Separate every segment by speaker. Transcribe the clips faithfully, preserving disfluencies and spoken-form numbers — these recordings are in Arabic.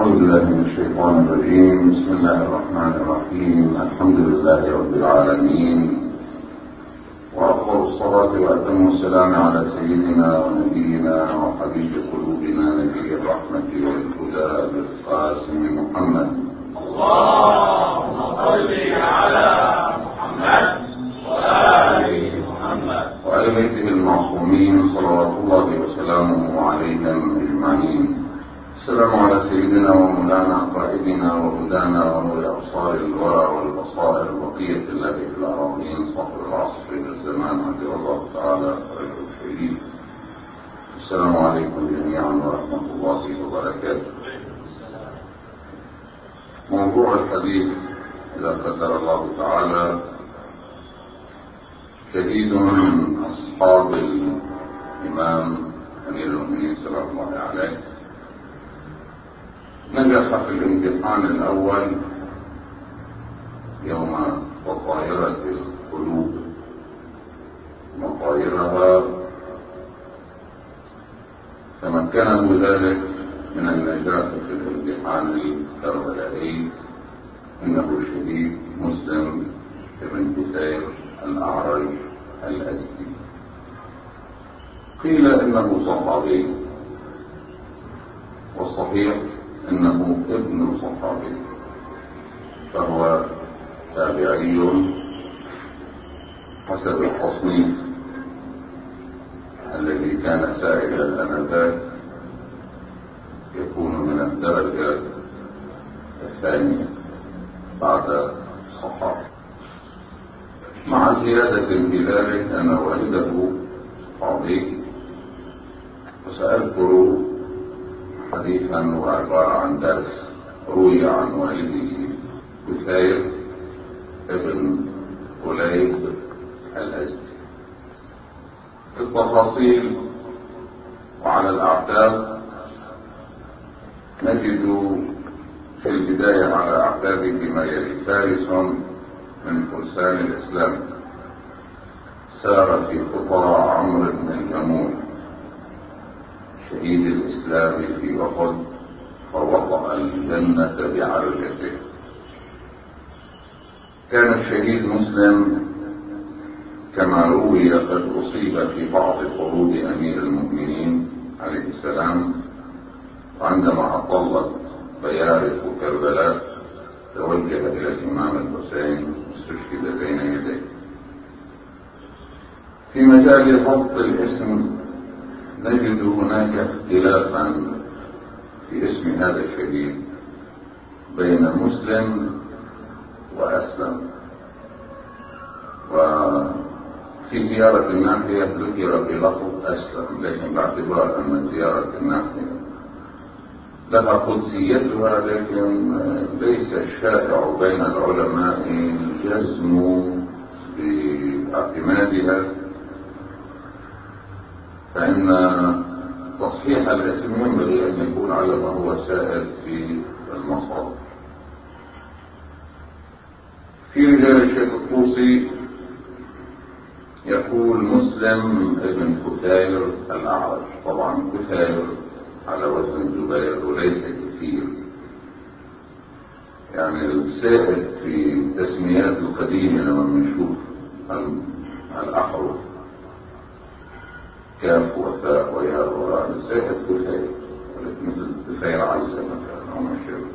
Speaker 1: أعوذ بالله من الشيطان الرجيم. بسم الله الرحمن الرحيم. الحمد لله رب العالمين، وأفضل الصلاة وأتم السلام على سيدنا ونبينا وحبيب قلوبنا نبي الرحمة والهدى بالقاسم محمد.
Speaker 2: اللهم صل على محمد وآل محمد
Speaker 1: وآل بيته المعصومين صلوات الله وسلامه عليهم أجمعين. السلام على سيدنا ومولانا قائدنا وهدانا ونور أبصار الورى والبصائر بقية الله في الأراضين صاحب العصر والزمان عزيز الله تعالى خير الخيرين. السلام عليكم جميعا ورحمة الله وبركاته. موضوع الحديث إذا قدر الله تعالى شهيد من أصحاب الإمام أمير المؤمنين سلام الله عليه نجح في الامتحان الأول يوم تطايرت القلوب مطايرها، تمكنه ذلك من النجاح في الامتحان الكربلائي. إنه الشهيد مسلم بن كثير الأعرج الأزدي. قيل إنه صحابي، والصحيح إنه ابن صحابي، فهو تابعي حسب التصنيف الذي كان سائدا آنذاك، يكون من الدرجة الثانية بعد الصحابة، مع زيادة في ذلك أن والده صحابي. وسأذكر حديثا وعبارة عن درس روي عن والده كثير ابن قليب الأزدي. في التفاصيل وعلى الأعتاب نجد في البداية على أعتابه ما يلي: فارس من فرسان الإسلام، سار في خطى عمرو بن الجموح شهيد الإسلام في أحد، فوضع الجنة بعرجته. كان الشهيد مسلم كما روي قد أصيب في بعض حروب أمير المؤمنين عليه السلام، وعندما أطلت بيارق كربلاء توجه إلى الإمام الحسين استشهد بين يديه. في مجال ضبط الاسم نجد هناك اختلافا في اسم هذا الشهيد بين مسلم وأسلم. وفي زيارة الناحية ذكر بلفظ أسلم، لكن باعتبار أن زيارة الناحية لها قدسيتها، لكن ليس الشائع بين العلماء الجزم باعتمادها، فإن تصحيح الاسم ينبغي أن يكون على ما هو سائد في المصادر. في رجال الشيخ الطوسي يقول مسلم ابن كثير الأعرج. طبعا كثير على وزن جبير وليس كثير، يعني السائد في التسميات القديمة لما بنشوف الأحرف كاف وثاء وياء وراء، السائد كثير، مثل كثير عزة مثلا أو ما شابه.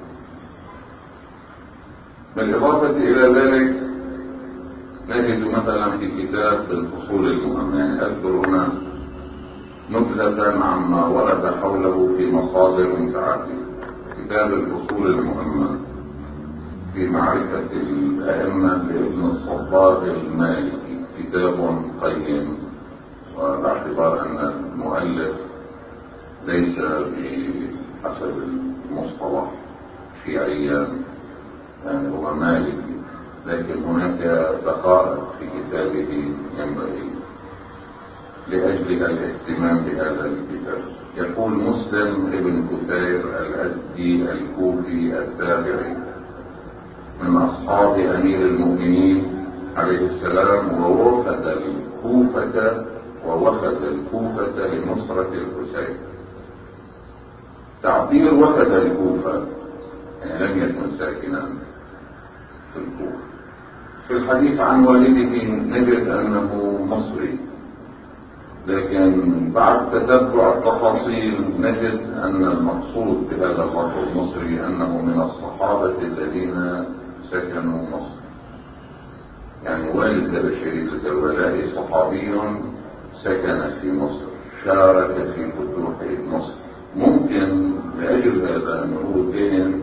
Speaker 1: بالإضافة إلى ذلك نجد مثلا في كتاب الفصول المهمة، أذكر هنا نبذة عما ورد حوله في مصادر متعددة. كتاب الفصول المهمة في معرفة الأئمة لابن الصباغ المالكي، كتاب قيم، وباعتبار أن المؤلف ليس بحسب المصطلح شيعيا، يعني هو مالكي، لكن هناك دقائق في كتابه ينبغي لأجل الاهتمام بهذا الكتاب. يقول مسلم ابن كثير الأزدي الكوفي التابعي من أصحاب أمير المؤمنين عليه السلام، ووفد الكوفة ووفد الكوفة لنصرة الحسين. تعبير وفد الكوفة، يعني لم يكن ساكنا في الكوفة. في الحديث عن والده نجد أنه مصري، لكن بعد تتبع التفاصيل نجد أن المقصود بهذا اللفظ المصري أنه من الصحابة الذين سكنوا مصر. يعني والد الشريف الكربلائي صحابي سكن في مصر، شارك في فتوح مصر. ممكن لأجل هذا أنه كان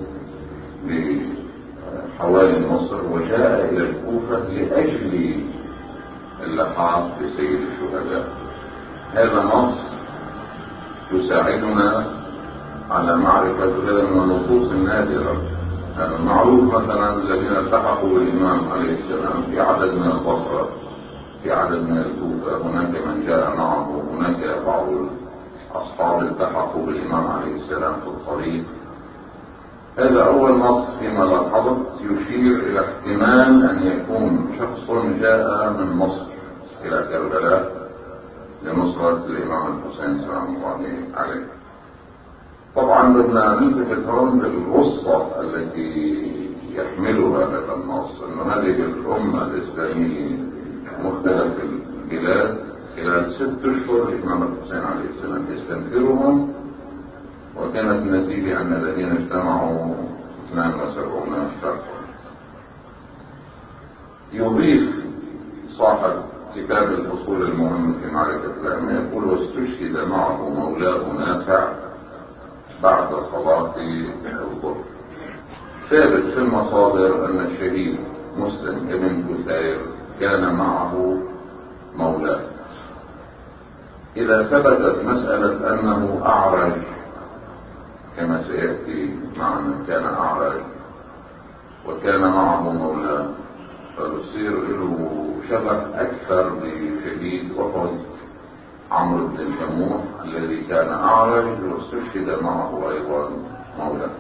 Speaker 1: بحوالي مصر وجاء إلى الكوفة لأجل اللحاق بسيد الشهداء. هذا نص يساعدنا على معرفة هذا من النصوص النادرة. يعني المعروف مثلا الذين التحقوا بالإمام عليه السلام في عدد من البصرة، في عدد من الكوفة، هناك من جاء معه، هناك بعض أصحاب التحقوا بالإمام عليه السلام في الطريق. هذا أول نص فيما لاحظت يشير إلى احتمال أن يكون شخص جاء من مصر إلى كربلاء لنصرة الإمام الحسين سلام الله عليه. طبعا بدنا نلتفت هون للوصة التي يحملها هذا النص، أن هذه الأمة الإسلامية مختلف البلاد خلال ست أشهر الإمام الحسين عليه السلام يستنفرهم، وكانت النتيجة أن الذين اجتمعوا اثنان وسبعون شخصا. يضيف صاحب كتاب الفصول المهم في معرفة الأئمة يقول: واستشهد معه مولاه نافع بعد صلاة الظهر. ثابت في المصادر أن الشهيد مسلم ابن كثير كان معه مولاه. إذا ثبتت مسألة أنه أعرج كما سيأتي معنا، كان أعرج وكان معه مولاه، فيصير له شبه أكثر بشهيد أحد عمرو بن الجموح الذي كان أعرج واستشهد معه أيضا مولاه.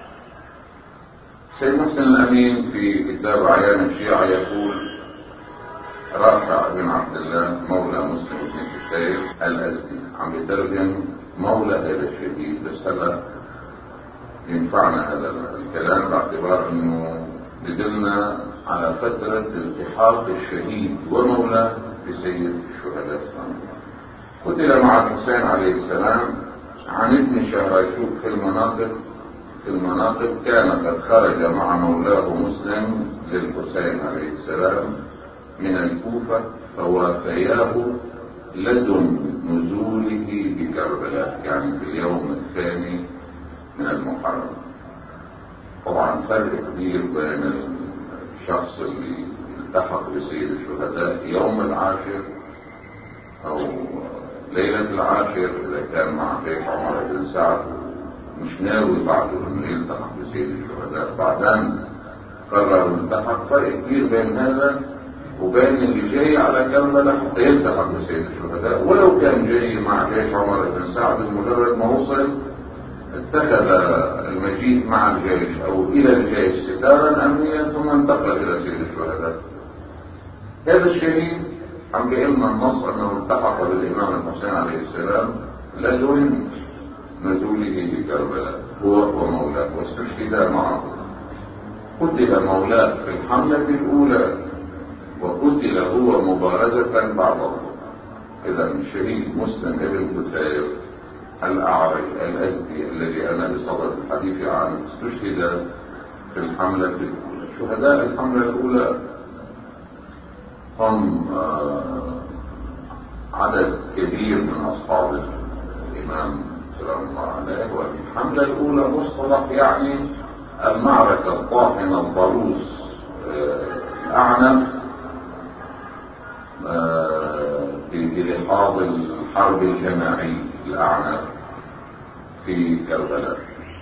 Speaker 1: سيد محسن الأمين في كتاب عيان الشيعة يقول: رافع بن عبد الله مولى مسلم بن كثير الأزدي، عم يترجم مولى هذا الشهيد، بس هلا ينفعنا هذا الكلام باعتبار انه بدلنا على فترة التحاق الشهيد ومولاه بسيد الشهداء. قتل مع الحسين عليه السلام عن ابن شهراشوب في المناطق في المناطق كان قد خرج مع مولاه مسلم للحسين عليه السلام من الكوفة، فوافياه لدن نزوله بكربلاء، يعني في اليوم الثاني من المحرم. طبعا فرق كبير بين الشخص اللي التحق بسيد الشهداء يوم العاشر او ليلة العاشر اذا كان مع جيش عمر بن سعد مش ناوي بعده انه يلتحق بسيد الشهداء، بعدين قرر التحق. فرق كبير بين هذا وبين اللي جاي على كربلاء حتى يلتحق بسيد الشهداء، ولو كان جاي مع جيش عمر بن سعد مجرد ما وصل اتخذ المجيء مع الجيش او الى الجيش ستارا امنيا ثم انتقل الى سيد الشهداء. هذا الشهيد عم بيقلنا النص انه التحق بالامام الحسين عليه السلام لدن نزوله بكربلاء هو ومولاه، واستشهدا معه. قتل مولاه في الحملة الاولى وقتل هو مبارزة بعضه. اذا الشهيد مسلم ابن كثير الأعرج الأزدي الذي أنا بصدد الحديث عنه استشهد في الحملة الأولى. شهداء الحملة الأولى هم عدد كبير من أصحاب الإمام سلام الله عليه. والحملة الأولى مصطلح يعني المعركة الطاحنة الضروس الأعنف بلحاظ الحرب الجماعية الأعنف في كربلاء.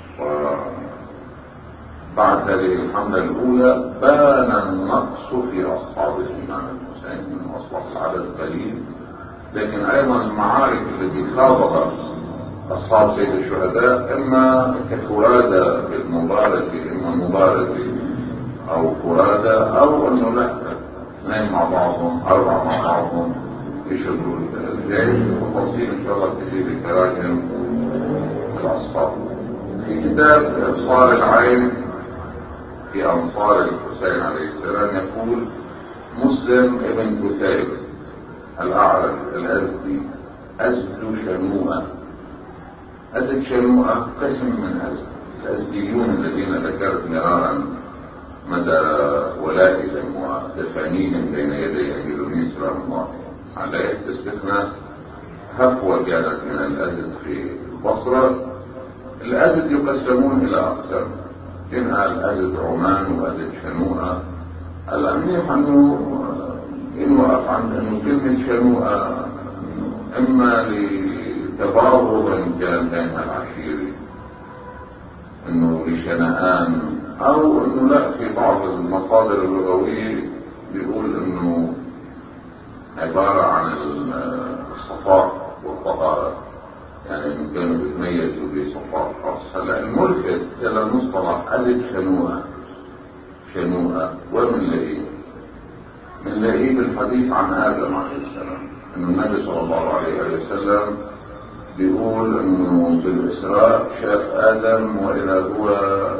Speaker 1: وبعد هذه الحملة الأولى بان النقص في أصحاب الإمام الحسين، من أصبح العدد قليل، لكن أيضا المعارك التي خاضها أصحاب سيد الشهداء إما كفرادى بالمبارزة، إما مبارزة أو فرادى، أو أنه لا اثنين مع بعضهم، أربعة مع بعضهم يشدوا الجيش. وتفاصيل إن شاء الله تجي بتراجم الأصحاب. في كتاب إبصار العين في أنصار الحسين عليه السلام يقول: مسلم ابن كتيب الأعرج الأزدي أزد شنوءة. أزد شنوءة قسم من أزد. الأزديون الذين ذكرت مرارا مدى ولائهم ودفانيهم بين يدي أمير المؤمنين سلام الله عليه استثناء هفوة كانت من الأزد في البصرة. الأزد يقسمون إلى أقسام، منها الأزد عمان وأزد شنوءة. الأمنيح أنه إن وقف عند أنه كلمة شنوءة إما لتباغض كان بينها العشيري أنه لشنآن، أو أنه لا، في بعض المصادر اللغوية بيقول أنه عبارة عن الصفاء والطهارة، يعني كانوا بيتميزوا بصفاء خاص. هلا الملفت إلى المصطلح أزد شنوءة شنوءة ومنلاقيه منلاقيه بالحديث عن آدم عليه السلام، أن النبي صلى الله عليه وسلم بيقول أنه بالإسراء شاف آدم وإذا هو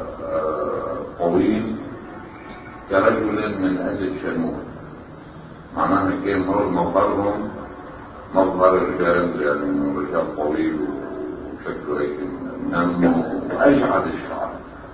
Speaker 1: طويل كرجل من أزد شنوءة. معناها كان هو مظهرهم مظهر الرجال، يعني انه رجال طويل وشكله هيك منمو واجعد الشعر.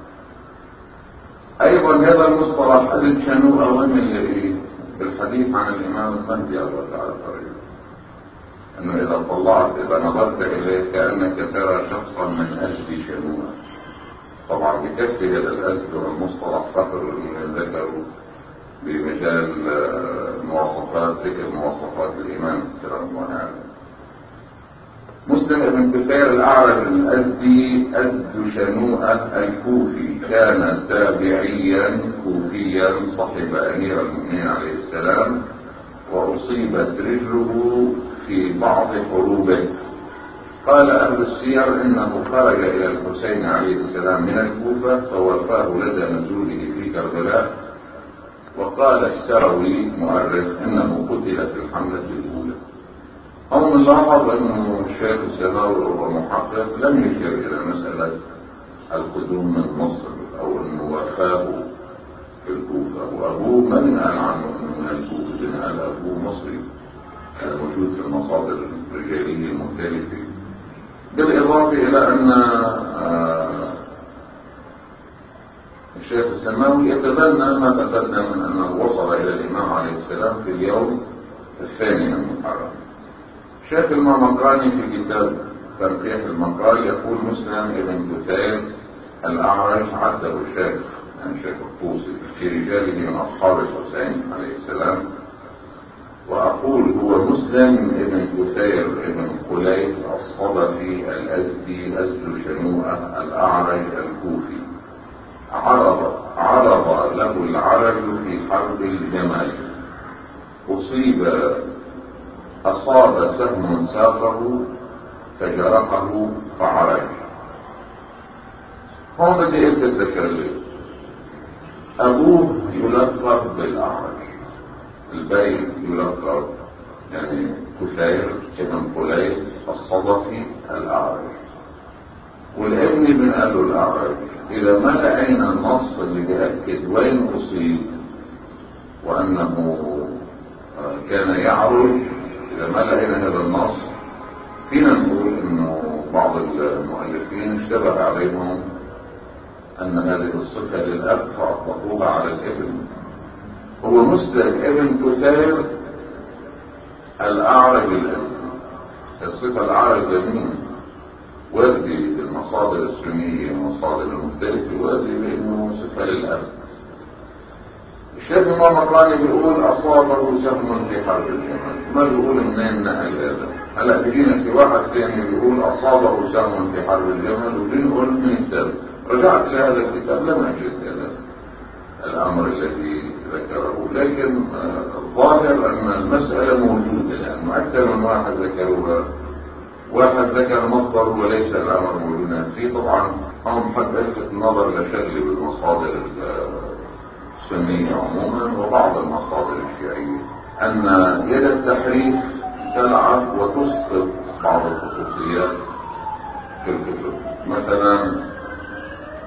Speaker 1: ايضا هذا المصطلح أزد شنوءة ومن اللي بالحديث عن الامام المهدي الله تعالى فريد، انه اذا طلعت اذا نظرت اليه كانك ترى شخصا من أزد شنوءة. طبعا بكفي هذا الأزد والمصطلح فخر من ذكروا بمجال مواصفات ذكر مواصفات الإمام سلام الله عليه. مسلم ابن كثير الأعرج الأزدي أزد شنوءة الكوفي كان تابعيا كوفيا صحب أمير المؤمنين عليه السلام، وأصيبت رجله في بعض حروبه. قال أهل السير إنه خرج إلى الحسين عليه السلام من الكوفة فوافاه لدى نزوله في كربلاء. وقال السروي مؤرخ انه قتل في الحملة الاولى. او من لاحظ انه الشيخ السماوي وهو محقق لم يشير الى مسألة القدوم من مصر او انه وفاه في الكوفة، وابوه من قال عنه انه من الكوفة، لان قال ابوه مصري، هذا موجود في المصادر الرجالية المختلفة. بالاضافة الى ان آه الشيخ السماوي يتبنى ما تقدم من أنه وصل إلى الإمام عليه السلام في اليوم الثاني من محرم. الشيخ المقالي في كتاب ترقيح المقال يقول: مسلم ابن كثير الأعرج عده الشيخ يعني الشيخ الطوسي في رجاله من أصحاب الحسين عليه السلام. وأقول هو مسلم ابن كثير ابن قليب الصدفي الأزدي أزد شنوءة الأعرج الكوفي. عرض عرض له العرج في حرب الجمل، أصيب أصاب سهم ساقه فجرحه فعرج. هون بدي أتذكر لي أبوه يلقب بالأعرج، البيت يلقب يعني كثير ابن قليب الصدفي الأعرج، والابن بن قاله الأعرج. إذا ما لقينا النص اللي بيأكد وين أصيب وأنه كان يعرج، إذا ما لقينا هذا النص فينا نقول إنه بعض المؤلفين اشتبه عليهم أن هذه الصفة للأب فأطلقوها على الابن. هو مسلم ابن كثير الأعرج الأزدي. الصفة الأعرج لمين؟ وردي بالمصادر السنية والمصادر المختلفة وردي بأنه صفة للأب. الشيخ إمام الراني بيقول أصابه سهم في حرب الجمل، ما بيقول منين نقل هذا. هلا بيجينا في واحد ثاني بيقول أصابه سهم في حرب الجمل وبنقول من الكتاب. رجعت لهذا الكتاب لم أجد هذا الأمر الذي ذكره، لكن الظاهر أن المسألة موجودة لأنه أكثر من واحد ذكروها. واحد ذكر مصدر وليس الأمر موجودا فيه. طبعا هم حد يلفت النظر لشغله بالمصادر السنية عموما وبعض المصادر الشيعية أن يد التحريف تلعب وتسقط بعض الخصوصيات في الكتب. مثلا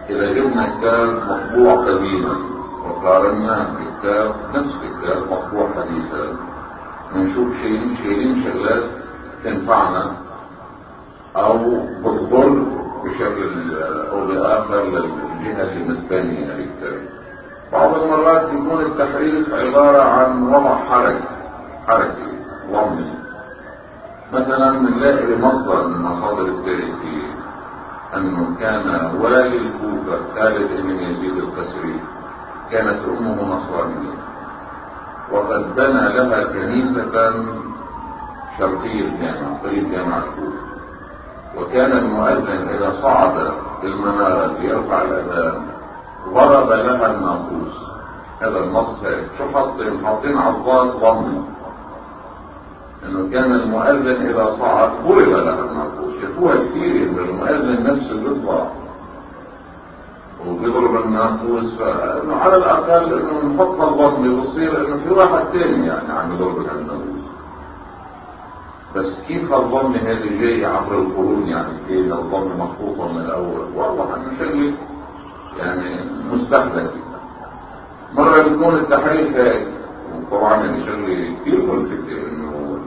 Speaker 1: إذا جبنا كتاب مطبوع قديما وقارناه بكتاب نفس الكتاب مطبوع حديثا، نشوف شيئين شيئين شغلات تنفعنا أو بتضر بشكل أو بآخر للجهة اللي متبنية للكتاب. بعض المرات يكون التحريف عبارة عن وضع حركي حركي ضمني. مثلا نلاقي بمصدر من مصادر التاريخية أنه كان والي الكوفة خالد بن يزيد القسري كانت أمه نصرانية، وقد بنى لها كنيسة شرقي الجامع قريب جامع الكوفة، وكان المؤذن إذا صعد بالمنارة ليرفع الأذان ضرب لها الناقوس. هذا النص شو حاطين حاطين عضات ضمن انه كان المؤذن اذا صعد ضرب لها الناقوس. شافوها كثير ان المؤذن نفسه بيطلع وبيضرب الناقوس، فانه على الاقل انه نحطها الضمن بصير انه في واحد ثاني يعني عم يضرب الناقوس. بس كيف الضمن هذه جاي عبر القرون؟ يعني كيف الضمن محطوطه من الاول؟ واضح انه شيء يعني مستحدث. مرة بتكون التحريف هيك، وطبعا اللي شغلي كثير ملفتة انه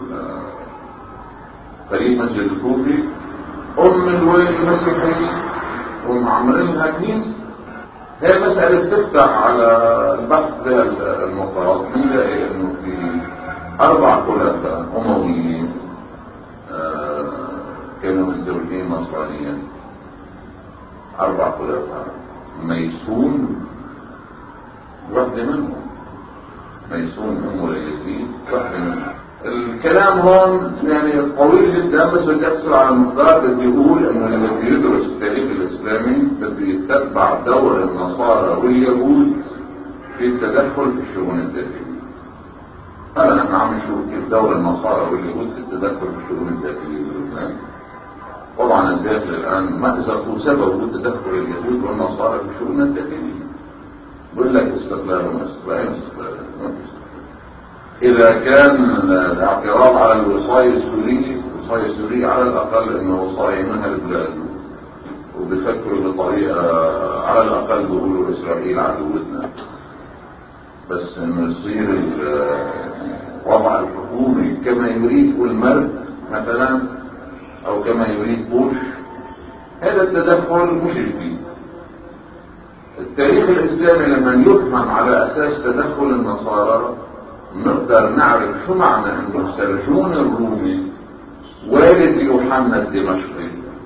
Speaker 1: قريب مسجد الكوفي ام الوالي المسيحي ومعمرينها كنيسة. هي مسألة تفتح على البحث بها المقاط. نلاقي انه في اربع خلفاء امويين آه كانوا متزوجين نصرانيا، اربع خلفاء. ميسون واحدة منهم، ميسون أم يزيد واحدة منهم. الكلام هون يعني طويل جدا، بس بدي أكثر على المقدار. بدي أقول إنه اللي بده يدرس التاريخ الإسلامي بده يتبع دور النصارى واليهود في التدخل في الشؤون الداخلية. هلا نحن عم نشوف كيف دور النصارى واليهود في التدخل في الشؤون الداخلية بلبنان. طبعا الداخل الآن مأزق وسبب تدخل اليهود والنصارى في الشؤون الداخلية. بقول لك استقلال ومستقلال استقلال. إذا كان الاعتراض على الوصاية السورية، الوصاية السورية على الأقل إنه وصاية منها البلاد، وبفكروا بطريقة على الأقل بيقولوا إسرائيل عدوتنا، بس إنه يصير الوضع الحكومي كما يريد المرد مثلا أو كما يريد بوش، هذا التدخل مش جديد. التاريخ الإسلامي لما يفهم على أساس تدخل النصارى نقدر نعرف شو معنى أنه سرجون الرومي والد يوحنا الدمشقي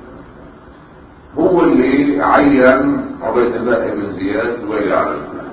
Speaker 1: هو اللي عين عبيد الله بن زياد والي على الكوفة.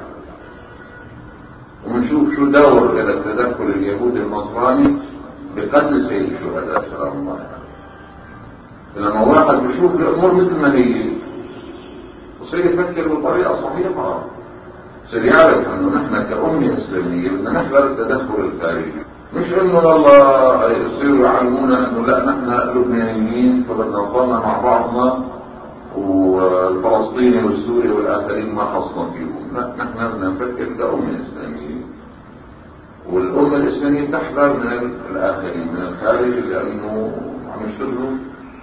Speaker 1: ومنشوف شو دور إلى التدخل اليهودي النصراني بقتل سيد الشهداء سلام الله عليه. لما واحد بيشوف الأمور مثل ما هي وصير يفكر بطريقة صحيحة، صير يعرف انه نحن كأمة اسلامية بدنا نحذر التدخل الخارجي. مش انه والله يصيروا يعلمونا انه لا نحن لبنانيين فبدنا نضلنا مع بعضنا والفلسطيني والسوري والاخرين ما خصنا فيهم. لا، نحن بدنا نفكر كأمة اسلامية، والأمة الاسلامية تحذر من الاخرين من الخارج لانه عم يشتغلوا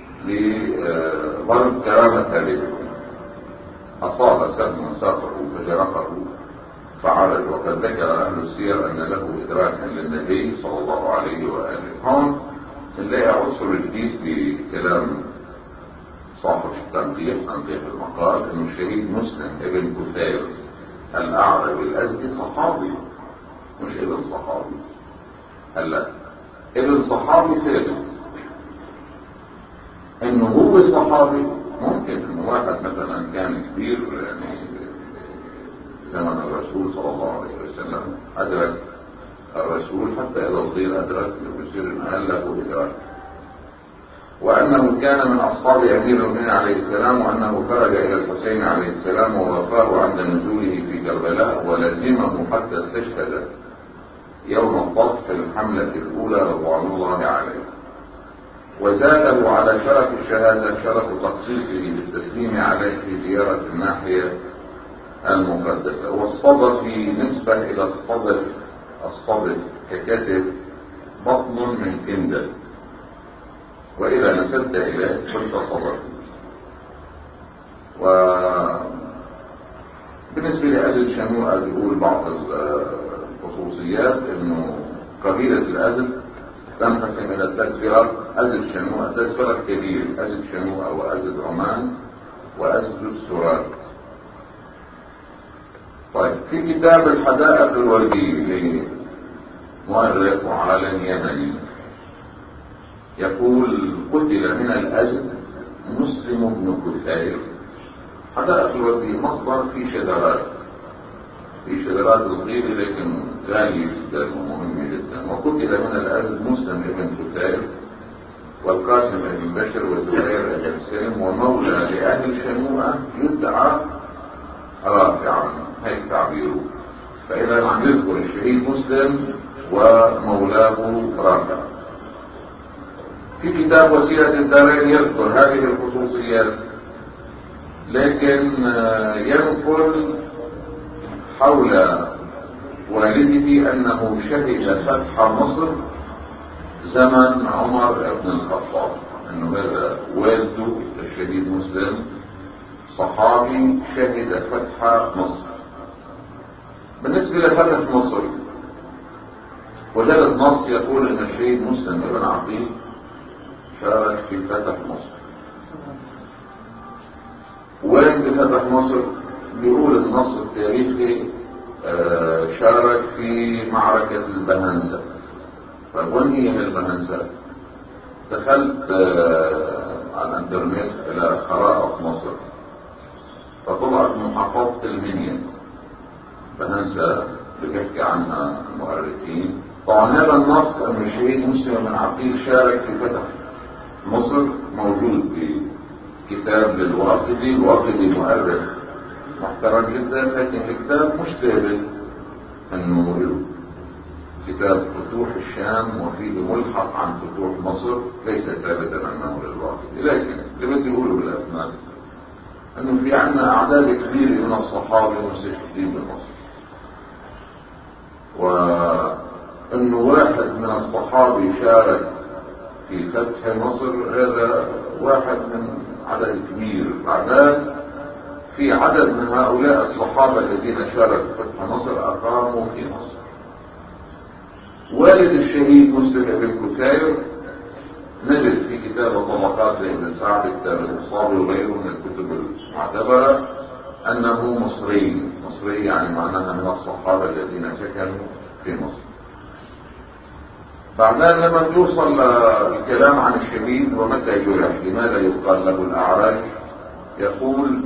Speaker 1: لضرب كرامة هذه. أصاب سهم ساقه فجرحه فعرج، وقد ذكر أهل السير أن له إدراكا للنبي صلى الله عليه وآله. هون نلاقي عنصر جديد في كلام صاحب التنقيح تنقيح المقال، إنه الشهيد مسلم ابن كثير الأعرج الأزدي صحابي، مش ابن صحابي. هلا ابن صحابي ثابت، إنه هو صحابي ممكن انه واحد مثلا كان كبير يعني زمن الرسول صلى الله عليه وسلم ادرك الرسول، حتى اذا صغير ادرك بصير انقال له ادراك، وانه كان من اصحاب امير المؤمنين عليه السلام، وانه خرج الى الحسين عليه السلام ووفاه عند نزوله في كربلاء ولزمه حتى استشهد يوم الطف في الحمله الاولى رضوان الله عليه، وزاده على شرف الشهادة شرف تخصيصه بالتسليم عليه في زيارة الناحية المقدسة. والصدف نسبة إلى الصدف، الصدف ككتف بطن من كندل، وإذا نسبت إليه قلت صدف. بالنسبة لأزد شنوءة بيقول بعض الخصوصيات إنه قبيلة الأزد تنقسم إلى ثلاث فرق: أزد شنوءة، ثلاث فرق كبير: أزد شنوءة وأزد عمان وأزد السرات. طيب، في كتاب الحدائق الوردية لمؤرخ وعالم يمني يقول: قتل من الأزد مسلم بن كثير. حدائق الوردية مصدر في شذرات، في شذرات صغيرة لكن غالية جدا ومهمة جدا. وقتل من الأزد مسلم بن كثير والقاسم بن بشر وزهير بن سلم ومولى لأهل شنوءة يدعى رافعا، هيك تعبيره. فإذا عم يذكر الشهيد مسلم ومولاه رافع. في كتاب وسيلة الدارين يذكر هذه الخصوصيات، لكن ينقل حول والده أنه شهد فتح مصر زمن عمر بن الخطاب، أنه هذا والده الشهيد مسلم صحابي شهد فتح مصر. بالنسبة لفتح مصر وجدت نص يقول أن الشهيد مسلم بن عقيل شارك في فتح مصر. وين بفتح مصر؟ بيقول النص التاريخي شارك في معركة البهنسة. طيب، وين هي البهنسة؟ دخلت على الانترنت الى خرائط مصر فطلعت محافظة المنيا بهنسة بيحكي عنها المؤرخين. طبعا هذا النص ان الشهيد مسلم بن عقيل شارك في فتح مصر موجود في كتاب للواقدي. الواقدي مؤرخ محترم جدا، لكن الكتاب مش ثابت انه له. كتاب فتوح الشام وفيه ملحق عن فتوح مصر ليس ثابتا انه للواقدي، لكن اللي بدي اقوله بالاسماء انه في عندنا اعداد كبيره من الصحابه مستشهدين بمصر، وانه واحد من الصحابه شارك في فتح مصر هذا واحد من عدد كبير. اعداد في عدد من هؤلاء الصحابه الذين شاركوا في فتح مصر اقاموا في مصر. والد الشهيد مسلم بن كثير نجد في كتاب طبقات لابن سعد كتاب الاصابه وغيره من الكتب المعتبره انه مصري. مصري يعني معناها من الصحابه الذين سكنوا في مصر. بعدين لما يوصل الكلام عن الشهيد ومتى جرح لماذا يقال له الاعرج، يقول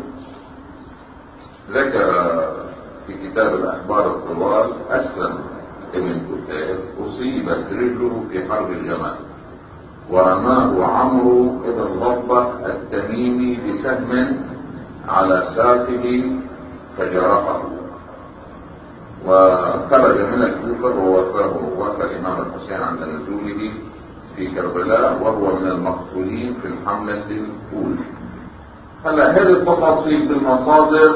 Speaker 1: ذكر في كتاب الاخبار الطوال: اسلم ابن كثير اصيبت رجله في حرب الجمل ورماه عمرو بن ضبة التميمي بسهم على ساقه فجرحه، وخرج من الكوفة ووفاه وفى الإمام الحسين عند نزوله في كربلاء وهو من المقتولين في الحملة الأولى. هلا هذه التفاصيل بالمصادر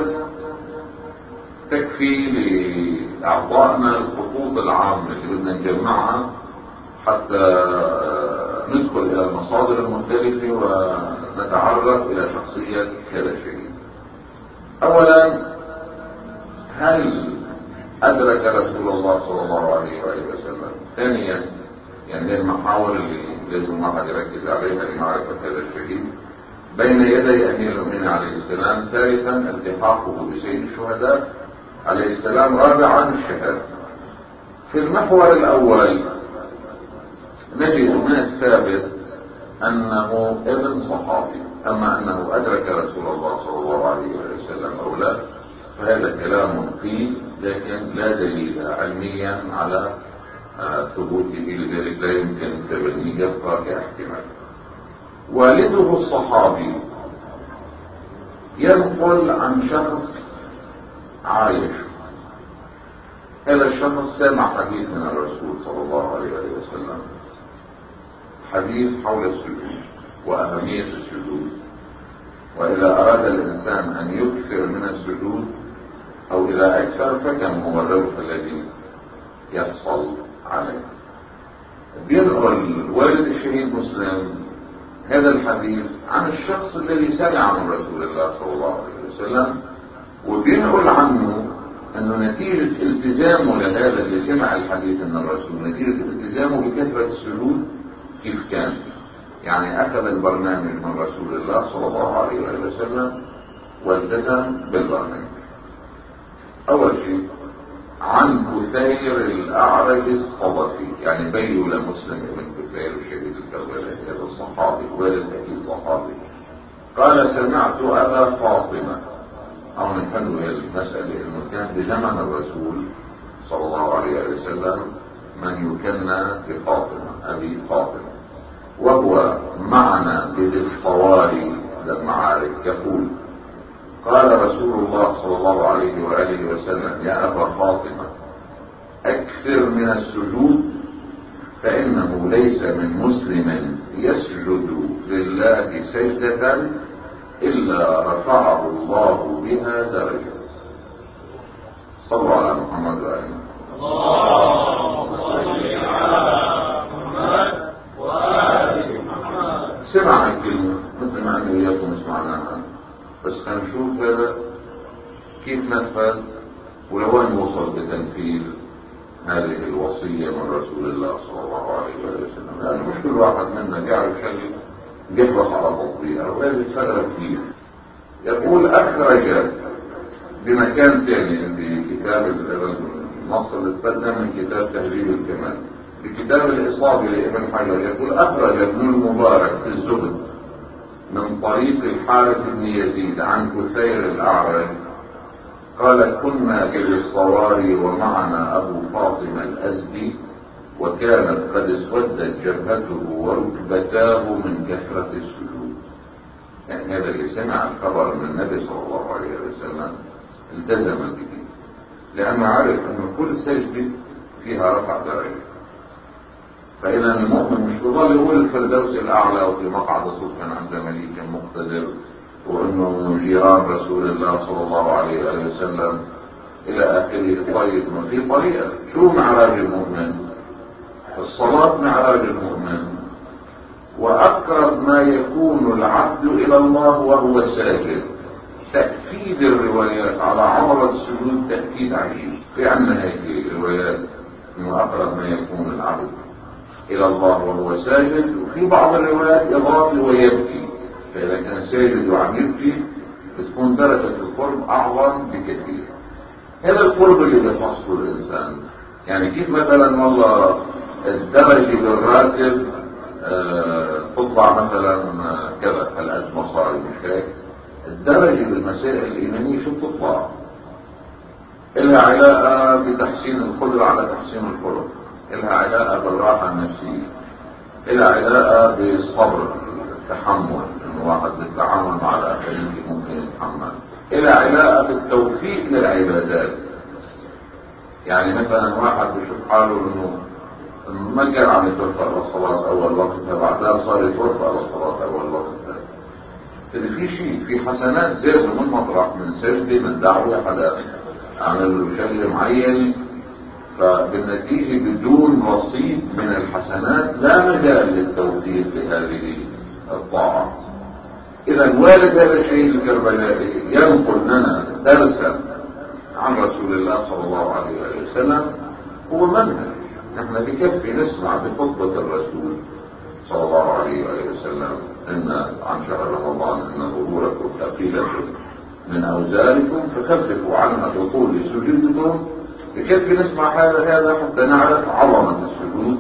Speaker 1: تكفي لأعضائنا الخطوط العامة اللي بدنا نجمعها حتى ندخل إلى المصادر المختلفة ونتعرف إلى شخصية هذا الشهيد. أولا، هل أدرك رسول الله صلى الله عليه وآله وسلم؟ ثانيا، يعني المحاور اللي لازم واحد يركز عليها لمعرفة هذا الشهيد بين يدي أمير المؤمنين عليه السلام. ثالثا، التحاقه بسيد الشهداء عليه السلام. رابعا، الشهادة. في المحور الأول نجد من الثابت أنه ابن صحابي، أما أنه أدرك رسول الله صلى الله عليه وسلم أو لا فهذا كلام قيل، لكن لا دليل علميا على ثبوته، لذلك لا يمكن تبنيه، يبقى كاحتمال. والده الصحابي ينقل عن شخص عايش. هذا الشخص سمع حديث من الرسول صلى الله عليه وسلم، حديث حول السجود وأهمية السجود، وإذا أراد الإنسان أن يكثر من السجود أو إذا أكثر فكم هو الربح الذي يحصل عليه. بينقل والد الشهيد مسلم هذا الحديث عن الشخص الذي سمع من رسول الله صلى الله عليه وسلم، وبينقل عنه انه نتيجة التزامه لهذا اللي سمع الحديث من الرسول، نتيجة التزامه بكثرة السجود كيف كان، يعني اخذ البرنامج من رسول الله صلى الله عليه وسلم والتزم بالبرنامج. اول شيء عن كثير الاعرج الصدفي، يعني بينه لمسلم بن كثير شهيد الكربلاء هذا الصحابي والد اكيد صحابي، قال سمعت ابا فاطمه، او نحن المساله انه كان بزمن الرسول صلى الله عليه وسلم من يكنى بفاطمه ابي فاطمه، وهو معنا بالصواري للمعارك يقول قال رسول الله صلى الله عليه وآله وسلم يا أبا فاطمة أكثر من السجود فإنه ليس من مسلم يسجد لله سجدة إلا رفعه الله بها درجة. صلوا على محمد وآله.
Speaker 2: اللهم صل على محمد وآل محمد.
Speaker 1: سمع الكلمة مثل ما أنا وياكم سمعناها، بس هنشوف هذا كيف نفذ ولوين وصل بتنفيذ هذه الوصية من رسول الله صلى الله عليه وسلم. لأن مش كل واحد منا بيعرف شيء بيحرص على تطبيقه، وهذه فرق كثير. يقول أخرج بمكان ثاني في كتاب النص اللي تقدم من كتاب تهذيب الكمال بكتاب الإصابة لابن حجر، يقول أخرج ابن المبارك في الزهد من طريق الحارث بن يزيد عن كثير الأعرج قال كنا بالصواري ومعنا أبو فاطمة الأزدي وكانت قد اسودت جبهته وركبتاه من كثرة السجود. يعني هذا اللي سمع الخبر من النبي صلى الله عليه وسلم التزم به، لأنه عرف أن كل سجدة فيها رفع درجة. فإذا المؤمن مش بضل يقول الفردوس الأعلى وفي مقعد صدق عند مليك مقتدر وأنه جيران رسول الله صلى الله عليه وسلم إلى آخره. طيب ما في طريقة. شو معراج المؤمن؟ الصلاة معراج المؤمن، وأقرب ما يكون العبد إلى الله وهو ساجد. تأكيد الروايات على عظمة السجود تأكيد عجيب. في عندنا هيك روايات إنه أقرب ما يكون العبد إلى الله وهو ساجد، وفي بعض الروايات إضافي ويبكي، فإذا كان ساجد وعم يبكي بتكون درجة القرب أعظم بكثير. هذا القرب اللي بيحصله الإنسان. يعني كيف مثلا والله الدرجة بالراتب آه تطلع مثلا كذا هالقد مصاري، مش هيك؟ الدرجة بالمسائل الإيمانية شو بتطلع؟ إلها علاقة بتحسين القدرة على تحسين الخلق، إلها علاقة بالراحة النفسية، إلها علاقة بالصبر التحمل، إنه واحد بيتعامل مع الآخرين ممكن يتحمل، إلها علاقة بالتوفيق للعبادات. يعني مثلا واحد بيشوف حاله إنه ما كان عم يتوفق للصلاة أول وقت، فبعدها صار يتوفق للصلاة أول وقت. إذا في شيء في حسنات زادوا من مطرح من سجدة من دعوة حدا عمل له شغل معين، فبالنتيجة بدون رصيد من الحسنات لا مجال للتوفيق لهذه الطاعات. إذا والد هذا الشيء الكربلائي ينقل لنا درسا عن رسول الله صلى الله عليه وسلم هو منهج. نحن بكفي نسمع بخطبة الرسول صلى الله عليه وسلم إن عن شهر رمضان إن ظهوركم ثقيلة من أوزاركم فخففوا عنها بطول سجودكم. بكفي نسمع هذا هذا حتى نعرف عظمة السجود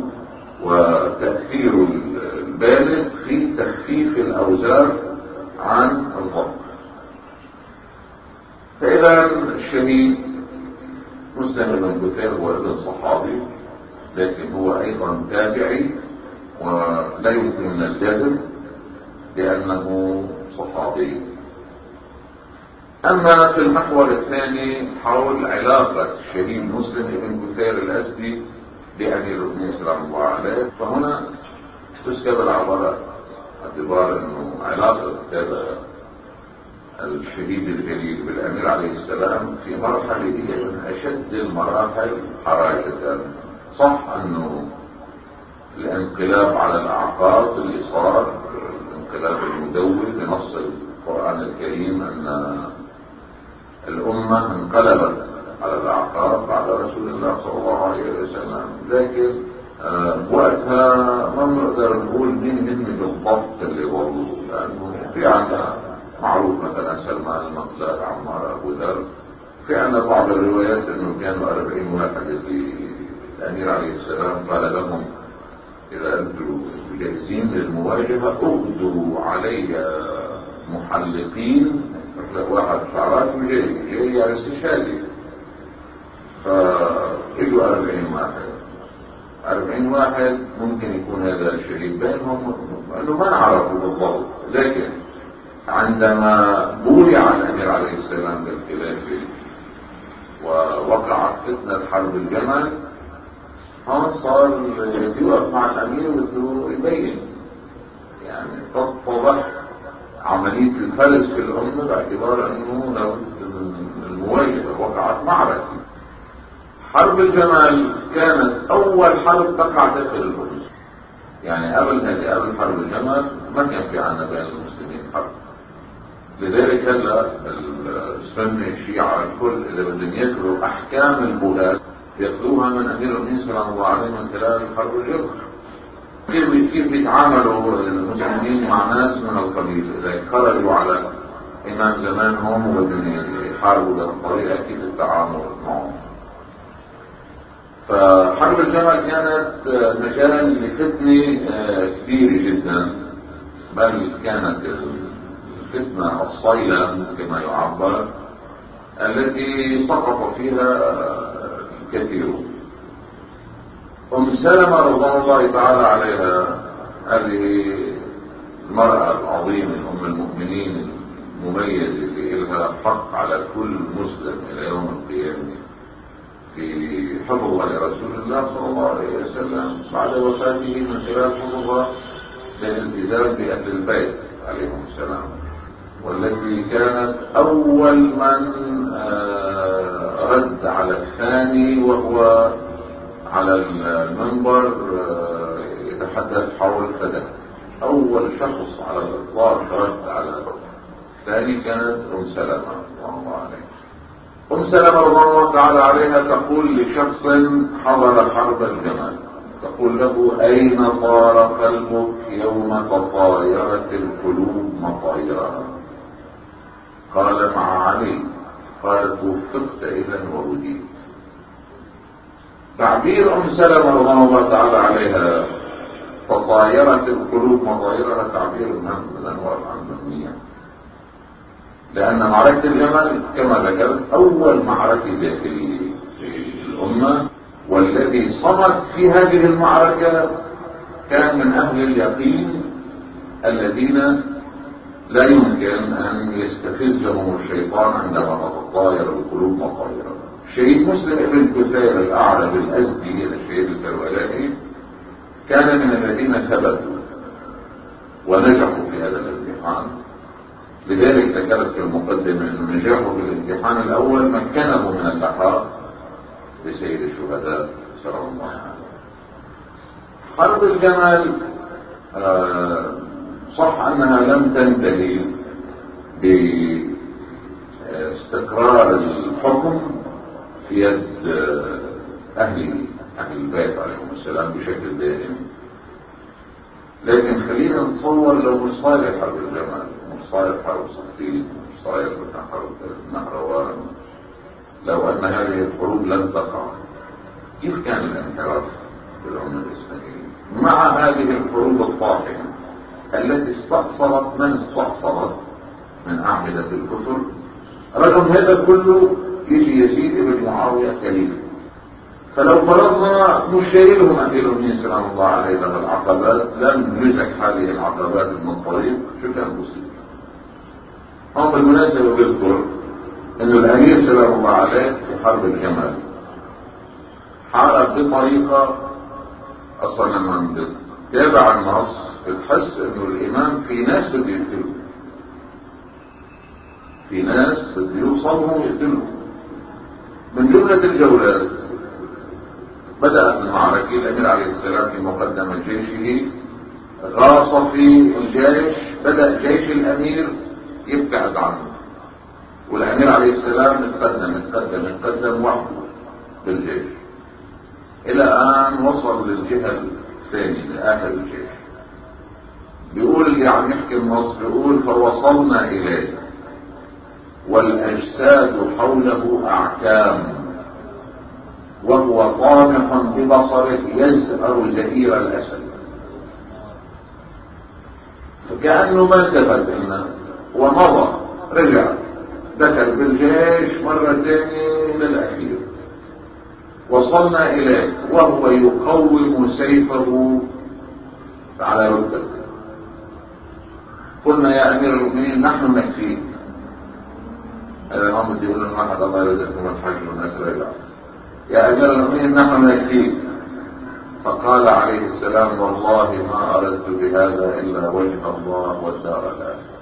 Speaker 1: وتأثير البالغ في تخفيف الأوزار عن الضبط. فإذا الشهيد مسلم بن كثير هو ابن صحابي، لكن هو أيضا تابعي ولا يمكن من الجزم لأنه صحابي. أما في المحور الثاني حول علاقة الشهيد مسلم بن كثير الأزدي بأمير المؤمنين سلام الله عليه، فهنا تسكب العبارات باعتبار أنه علاقة هذا الشهيد الجليل بالأمير عليه السلام في مرحلة هي من أشد المراحل حراجة. صح أنه الانقلاب على الأعقاب اللي صار الانقلاب المدون بنص القرآن الكريم أن الأمة انقلبت على الأعقاب على رسول الله صلى الله عليه وسلم، لكن آه وقتها ما بنقدر نقول مين من بالضبط اللي ولوا، لأنه في عنا معروف مثلا سلمان المقدار، عمار، أبو ذر، في عنا بعض الروايات انه كانوا أربعين واحد اللي الأمير عليه السلام قال لهم إذا أنتم جاهزين للمواجهة اغدوا علي محلقين، واحد شعراته جاي جاي على استشهادي. فإجوا أربعين واحد أربعين واحد ممكن يكون هذا الشهيد بينهم، أنه ما نعرفه بالضبط، لكن عندما بويع الأمير عليه السلام بالخلافة ووقعت فتنة حرب الجمل، هون صار يوقف مع الأمير وده يبين، يعني تتضح عملية الفلس في الأمة باعتبار أنه لابد من المواجهة، وقعت معركة. حرب الجمل كانت أول حرب تقع داخل الأمة، يعني قبل هذه قبل حرب الجمل ما كان في عنا بين المسلمين حرب. لذلك هلا السنة الشيعة الكل إذا بدهم ياخذوا أحكام البلاد ياخذوها من أمير المؤمنين صلى الله عليه وسلم من خلال حرب الجمل. كيف كيف بيتعاملوا المسلمين مع ناس من القبيل إذا خرجوا على إمام زمانهم وبدهم يحاربوا بهالطريقة، كيف التعامل معهم. فحرب الجمل كانت مجال لفتنة كبيرة جدا، بل كانت الفتنة الصيلة كما يعبر التي سقط فيها الكثير. أم سلمة رضي الله تعالى عليها، هذه المرأة العظيمة أم المؤمنين المميزة اللي لها حق على كل مسلم إلى يوم القيامة في حفظها لرسول الله صلى الله عليه وسلم بعد وفاته من خلال حفظها للالتزام بأهل البيت عليهم السلام، والتي كانت أول من رد على الثاني وهو على المنبر يتحدث حول فدك. أول شخص على الإطلاق رد على الثاني كانت أم سلمة رضي الله عليها. أم سلمة رضي الله تعالى عليها تقول لشخص حضر حرب الجمل، تقول له أين طار قلبك يوم تطايرت القلوب مطايرها؟ قال مع علي. قالت وفقت إذا وهديت. تعبير أم سلمة رضي الله تعالى عليها تطايرت القلوب مطايرها تعبير مهم من أنواع العلمانية، لأن معركة الجمل كما ذكرت أول معركة داخلية في الأمة، والذي صمت في هذه المعركة كان من أهل اليقين الذين لا يمكن أن يستفزهم الشيطان عندما تطاير القلوب مطايرة. الشهيد مسلم ابن كثير الأعرج الأزدي الشهيد الكربلائي كان من الذين ثبتوا ونجحوا في هذا الامتحان، لذلك ذكرت في المقدمة أن نجاحه في الامتحان الأول مكنه من اللحاق بسيد الشهداء صلى الله عليه وسلم. حرب الجمل آه صح أنها لم تنتهي باستقرار الحكم في يد أهل أهل البيت عليهم السلام بشكل دائم، لكن خلينا نتصور لو مش صاير حرب الجمل، مش صاير حرب صفين، مش صاير حرب النهروان، لو أن هذه الحروب لم تقع، كيف كان الانحراف في الأمة الإسلامية مع هذه الحروب الطاحنة التي استأصلت من استأصلت من أعمدة الكفر؟ رغم هذا كله يجي يزيد بن معاوية خليفة. فلو فرضنا مش شايلهم أمير المؤمنين سلام الله عليه له العقبات، لم يزك هذه العقبات من الطريق، شو كان بصير؟ هم بالمناسبة بيذكر أن الأمير سلام الله عليه في حرب الجمل حارب بطريقة أصلا لما تابع النص بتحس انه الامام في ناس بده يقتلوا، في ناس بده يوصلوا ويقتلوا. من جملة الجولات بدأت المعركة الامير عليه السلام في مقدمة جيشه غاص في الجيش، بدأ جيش الامير يبتعد عنه، والامير عليه السلام اتقدم اتقدم اتقدم وحده بالجيش إلى أن وصل للجهة الثانية لآخر الجيش. بيقول اللي عم يحكي النص بيقول فوصلنا إليه والأجساد حوله أعكام وهو طامح ببصره يزأر زئير الأسد، فكأنه ما التفت لنا ومضى رجع دخل بالجيش مرة ثانية للأخير. وصلنا إليه وهو يقوم سيفه على ركبته. قلنا يا أمير المؤمنين نحن نكفيك. هذا هم بدي يقول لنا واحد الله يرزقكم الحج والناس رجع. يا أمير المؤمنين نحن نكفيك. فقال عليه السلام والله ما أردت بهذا إلا وجه الله والدار الآخرة.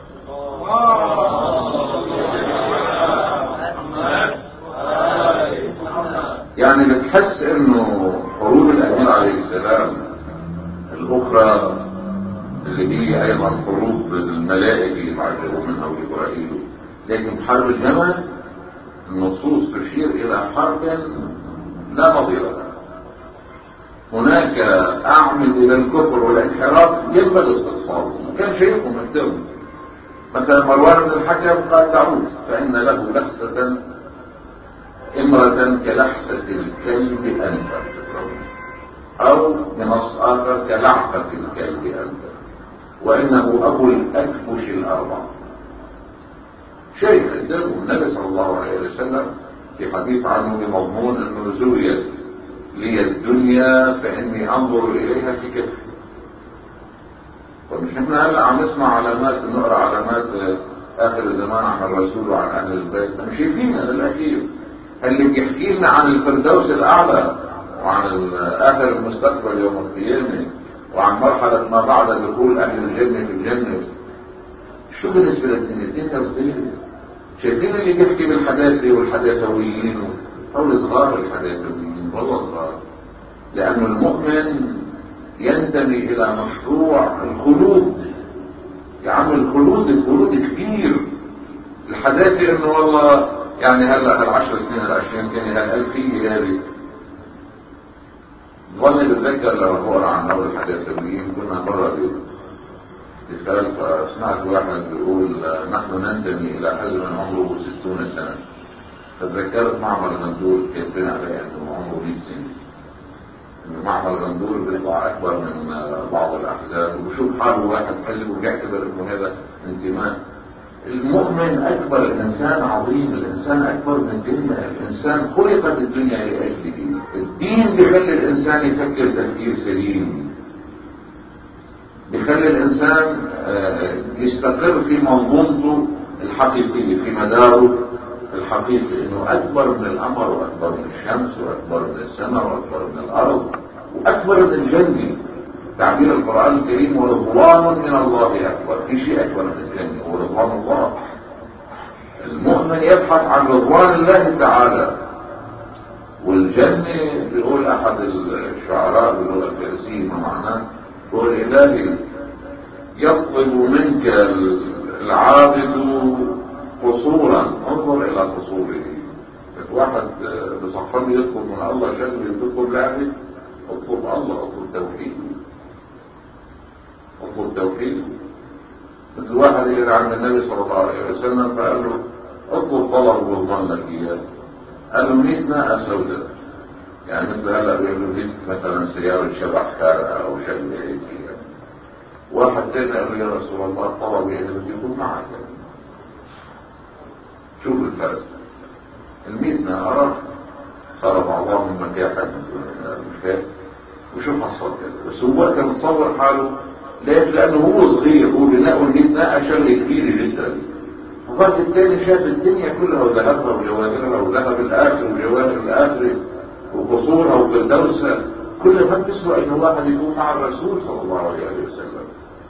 Speaker 1: يعني بتحس انه حروب الامير عليه السلام الاخرى اللي هي ايضا حروب الملائكه معجبوا منها وجبرائيل، لكن حرب الجمل النصوص تشير الى حرب لا نظير لها. هناك اعمد الى الكفر والانحراف ينبغي استئصاله، كان شيخهم الدم مثلا مروان بن الحكم قال تعود فان له لحسة امرة كلحسة الكلب أنفر، أو بنص آخر كلعقة الكلب أنفر، وإنه أبو الأكبش الأربع. شيخ الدم النبي صلى الله عليه وسلم في حديث عنه بمضمون أنه زويت لي الدنيا فإني أنظر إليها في كتفي. ومش نحن هلا عم نسمع علامات نقرأ علامات آخر الزمان عن الرسول وعن أهل البيت، مش شايفينها للأخير. اللي بيحكي لنا عن الفردوس الأعلى وعن آخر المستقبل يوم القيامة وعن مرحلة ما بعد دخول أهل الجنة في الجنة، شو بالنسبة للدنيا؟ الدنيا صغيرة. شايفين اللي بيحكي بالحداثة والحداثويين هول صغار الحداثويين والله صغار، لأن المؤمن ينتمي إلى مشروع الخلود. يا عم الخلود الخلود كبير. الحداثة إنه والله يعني هلا هالعشر سنين هالعشرين سنة هالألفية هذه ظني بتذكر لما بقرا عن هؤلاء الحداثويين. كنا مرة بيتكلم سمعت واحد بيقول نحن ننتمي إلى حزب عمره ستون سنة، فتذكرت معمر غندور كاتبين عليه أنه عمره مئة سنة، إنه معمر غندور بيطلع أكبر من بعض الأحزاب وبشوف حاله واحد حزب وبيعتبر إنه هذا انتماء. المؤمن أكبر، الإنسان عظيم، الإنسان أكبر من الدنيا، الإنسان خلقت الدنيا لأجله. الدين بيخلي الإنسان يفكر تفكير سليم، بيخلي الإنسان يستقر في منظومته الحقيقية في مداره الحقيقي، إنه أكبر من القمر وأكبر من الشمس وأكبر من السماء وأكبر من الأرض وأكبر من الجنة. تعبير القرآن الكريم ورضوان من الله أكبر، في شيء أكبر من الجنة ورضوان الله. المؤمن يبحث عن رضوان الله تعالى، والجنة بيقول أحد الشعراء باللغة الفارسية ما معناه، بيقول إلهي يطلب منك العابد قصورا انظر إلى قصوره. واحد بصحفان يطلب من الله شكل يطلب لعبه، اطلب الله، اطلب توحيد، اطلب توحيد. مثل واحد يجي عند النبي صلى الله عليه وسلم فقال له اطلب طلب واضمن لك اياه، قال له مئة ناقة سوداء. يعني مثل هلا بيقولوا لي مثلا سيارة شبح خارقة او شبه هيك. واحد تاني قال له يا رسول الله طلبي اللي بده يكون معك. شوف الفرق. المئة ناقة صار بعضهم مكاحة مش وشوف حصل كده، بس هو كان مصور حاله ليش؟ لانه هو صغير، هو بناء المئة ناقة شغله كبيرة جدا. وبعد التاني شاف الدنيا كلها وذهبها وجواهرها وذهب الاخر وجواهر الاخر وقصورها وفردوسها كلها ما تسوى ان واحد يكون مع الرسول صلى الله عليه وسلم.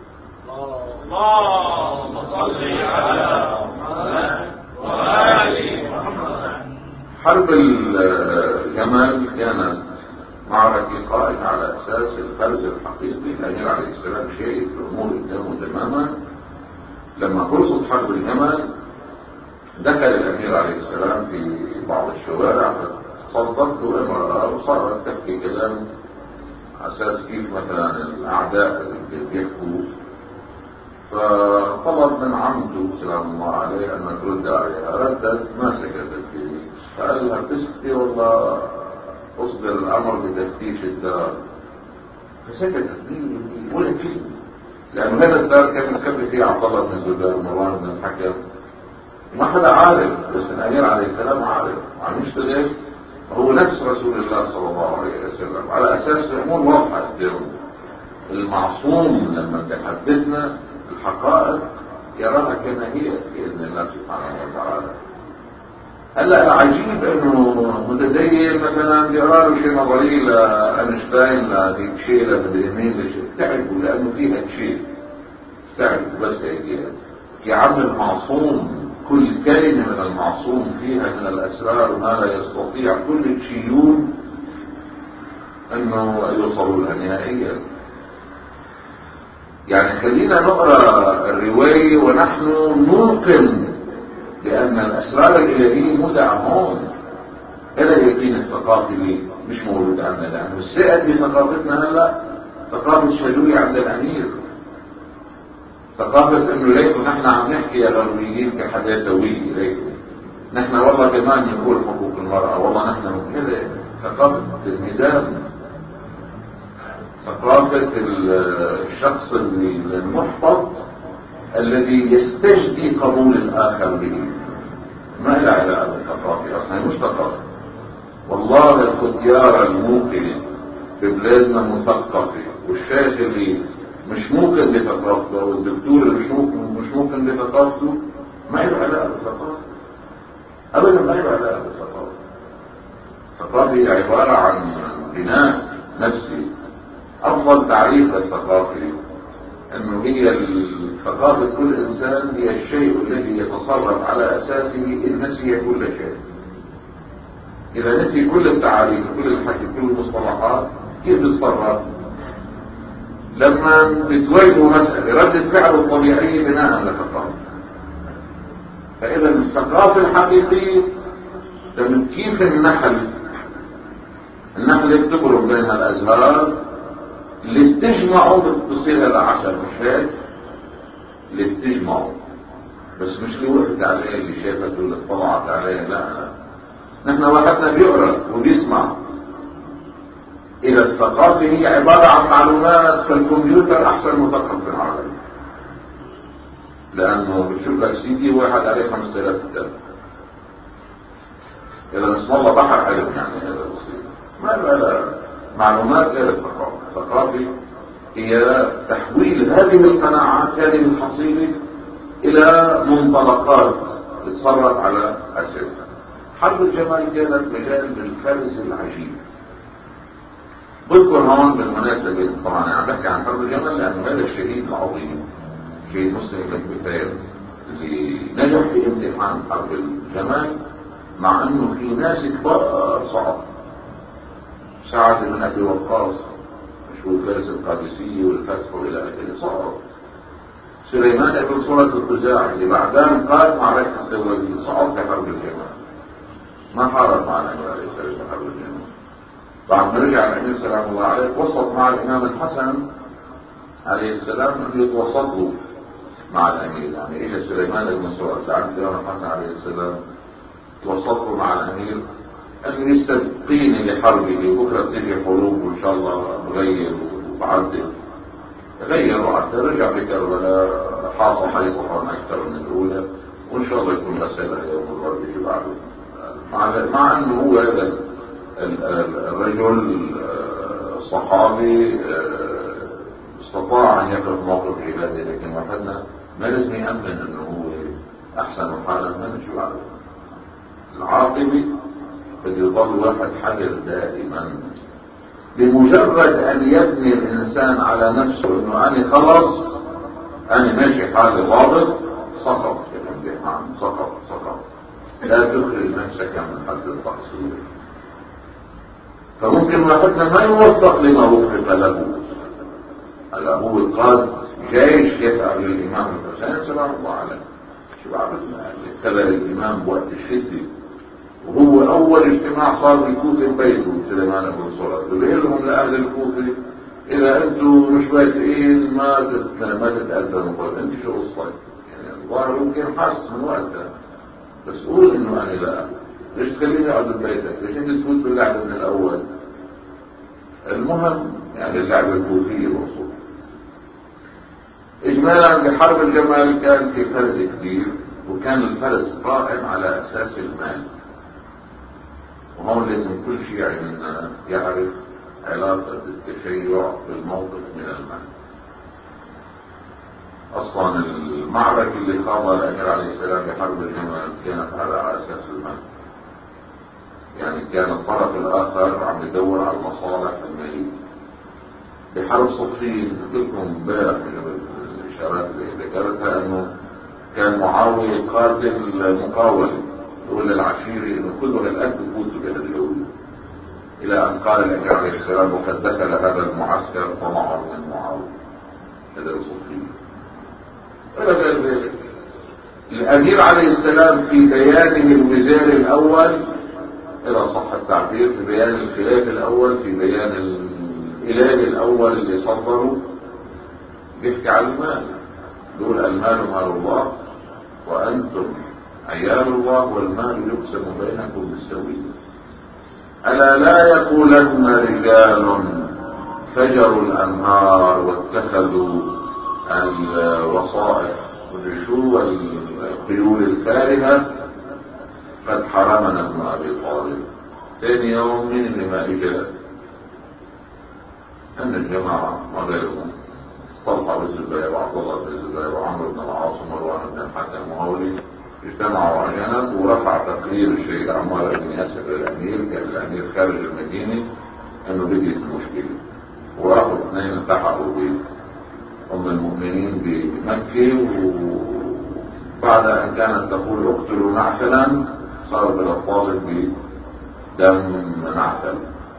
Speaker 2: اللهم صل على محمد وآل محمد.
Speaker 1: حرب الجمل كانت معركة قائمة على أساس الفرز الحقيقي. الأمير عليه السلام شايف الأمور قدامه تماما. لما خلصت حرب الجمل دخل الأمير عليه السلام في بعض الشوارع صدقت امرأة وصارت تحكي كلام أساس كيف مثلا الأعداء اللي بيحكوا، فطلب من عمته سلام الله عليه أن ترد عليها، ردت ما سكتت فيه، فقال لها تسكتي والله أصدر الأمر بتفتيش الدار، فسكتت فيه ولا كلمة، لأن هذا الدار كان متكبر فيه عبد الله بن الزبير ومروان بن الحكم، ما حدا عارف، بس الأمير عليه السلام عارف، عم يشتغل هو نفس رسول الله صلى الله عليه وسلم، على أساس الأمور واضحة قدامه. المعصوم لما تحدثنا الحقائق يراها كما هي بإذن الله سبحانه وتعالى. هلا العجيب انه متدين مثلا بيقرا له شيء نظري لأينشتاين لنيتشه لمدري مين لشيء تعبوا لانه فيها شيء تعبوا بس هيك. يا عم المعصوم كل كلمه من المعصوم فيها من الاسرار ما لا يستطيع كل الشيوخ انه يوصلوا لها نهائيا. يعني خلينا نقرا الروايه ونحن نوقن لأن الأسرار الإلهية مودعة هون. هذا اليقين الثقافي مش موجود عندنا، لأنه السائد بثقافتنا هلا ثقافة شلوية عند الأمير، ثقافة إنه ليكن نحن عم نحكي يا غربيين كحداثوية، ليكن نحن والله كمان نقول حقوق المرأة، والله نحن كذا. ثقافة الميزان، ثقافة الشخص المحبط الذي يستجدي قبول الآخر به، ما له علاقة بالثقافة أصلا، مش ثقافة. والله الختيار الموقن في بلادنا مثقفة، والشيخ اللي مش ممكن بثقافته والدكتور اللي مش ممكن مش ممكن بثقافته ما له علاقة بالثقافة أبدا، ما له علاقة بالثقافة. الثقافة هي عبارة عن بناء نفسي. أفضل تعريف للثقافة انه هي ثقافة كل انسان هي الشيء الذي يتصرف على اساسه ان نسي كل شيء. اذا نسي كل التعاريف كل الحكي كل المصطلحات كيف يتصرف؟ لما بتواجهه مسألة ردة فعله الطبيعية بناء لثقافة. فاذا الثقافة الحقيقية كيف النحل النحل بتبرم بين الازهار اللي بتجمعوا بتصير العشر، مش هيك؟ اللي بتجمعوا بس مش اللي وقفت عليه اللي شافته اللي اطلعت عليه، لا نحن واحدنا بيقرأ وبيسمع. إذا الثقافة هي عبارة عن معلومات، فالكمبيوتر أحسن مثقف في العالم، لأنه بتشوف لك سي دي واحد عليه خمسة آلاف كتاب. إذا اسم الله بحر علم، يعني هذا بسيط. ما لا معلومات غير الثقافة. الثقافة هي تحويل هذه القناعات هذه الحصيلة إلى منطلقات تتصرف على أساسها. حرب الجمال كانت مجال للفرز العجيب. بذكر هون بالمناسبة طبعا عم بحكي عن حرب الجمال لأنه هذا الشهيد العظيم شهيد مسلم بن كثير اللي نجح في امتحان حرب الجمال، مع أنه في ناس كبار صعب. سعد بن أبي وقاص مشهور فارس القادسية والفتح إلى آخره صعب. سليمان بن سورة الخزاعي اللي بعدين قاد معركة الدولية صعب في حرب الجمال، ما حارب مع الأمير عليه السلام في حرب الجمال. بعد ما رجع الأمير سلام الله عليه وسط مع الإمام الحسن عليه السلام أن يتوسطوا مع الأمير. يعني إجا سليمان بن سورة سعد الإمام الحسن عليه السلام توسطوا مع الأمير أن يستبقيني لحربه، بكرة تيجي حروب وإن شاء الله بغير وبعدل. غيروا حتى رجع بكربلاء حاصل حيصحا أكثر من الأولى، وإن شاء الله يكون مسألة يوم الغرب في بعده. مع, مع أنه هو هذا الرجل الصحابي استطاع أن يقف موقف عباده، لكن وحدنا ما لازم يأمن أنه هو أحسن حالا ما نشوف عليه. العاقبة قد يظل واحد حذر دائما. بمجرد ان يبني الانسان على نفسه انه انا خلص انا ماشي حالي ضابط، سقط في الامتحان، سقط سقط. لا تخرج نفسك من حد التقصير. فممكن واحدنا ما يوفق لما وفق له. هلا هو القائد جيش يفعل للامام الحسين سلام الله عليه، شو بعرفنا تبع الامام بوقت الشده وهو أول اجتماع صار بالكوفة ببيته سليمان بن سرد، وبيقول لهم لأهل الكوفة إذا أنتم مش واثقين ما ما تتقدموا، أنت شو قصتك؟ يعني الظاهر ممكن حس من وقتها، بس قول إنه أنا لا، ليش تخليني أقعد ببيتك؟ ليش أنت تفوت باللعبة من الأول؟ المهم يعني اللعبة الكوفية الوصول. إجمالا بحرب الجمال كان في فرز كبير، وكان الفرز قائم على أساس المال، وهون لازم كل شيعي منا يعرف علاقة التشيع بالموقف من المال. أصلا المعركة اللي خاضها الأمير عليه السلام بحرب الجمال كانت على أساس المال، يعني كان الطرف الآخر عم يدور على المصالح المالية. بحرب صفين قلت لكم امبارح من الإشارات اللي ذكرتها أنه كان معاوية قاتل مقاول، يقول للعشيرة إنه كل هالقد بفوتوا بهالجولة، إلى أن قال الأمير عليه السلام وقد دخل هذا المعسكر طمعا من معاوية. هذا صفين. ولا غير ذلك الأمير عليه السلام في بيانه الوزاري الأول، إذا صح التعبير، في بيان الخلاف الأول، في بيان الإله الأول اللي صدره، بيحكي عن المال، يقول المال مال الله وأنتم عيال الله والمال يقسم بينكم بالسوية. ألا لا يقولن رجال فجروا الأنهار واتخذوا الوصائف والرشوة والخيول الفارهة قد حرمنا ابن أبي طالب. ثاني يوم من اللي ما إجا أن الجماعة وغيرهم طلحة بن الزبير وعبد الله بن الزبير وعمرو بن العاص ومروان بن الحكم وهولي اجتمعوا على جنب، ورفع تقرير الشيخ عمار بن ياسر للأمير، كان الأمير خارج المدينة، أنه بديت المشكلة، وراحوا اثنين التحقوا بأم المؤمنين بمكة، وبعد أن كانت تقول اقتلوا نعفلا صار بالطالب بدم نعفل.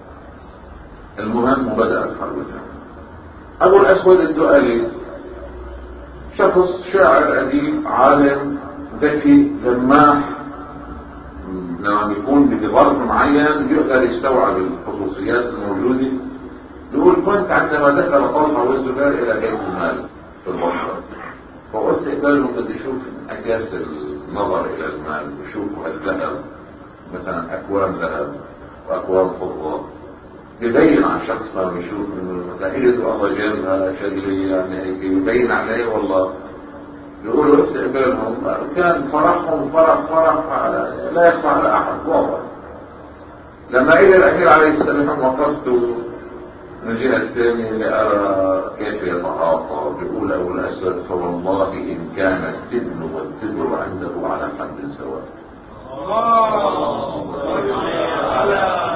Speaker 1: المهم وبدأت حرب الجمال. أبو الأسود الدؤلي شخص شاعر أديب عالم ذكي لماح، لما يكون بظرف معين بيقدر يستوعب الخصوصيات الموجودة. يقول كنت عندما دخل طلحة والزبير إلى بيت المال في البصرة، فقلت إقبالهم بدي أشوف أكاس النظر إلى المال، وشوفوا الذهب مثلا أكوام ذهب وأكوام فضة، يبين عن شخص لما يشوف انه متاهيته الله جابها شغلي يعني هيك يبين عليه والله. يقولوا استقبالهم كان فرحهم فرح فرح لا يخفى على احد واضح. لما اجى الامير عليه السلام وقفت من الجهه الثانيه لارى كيف يتعاطى، بيقول ابو الاسود فوالله ان كان التبن والتبر عنده على حد سواء.
Speaker 2: الله على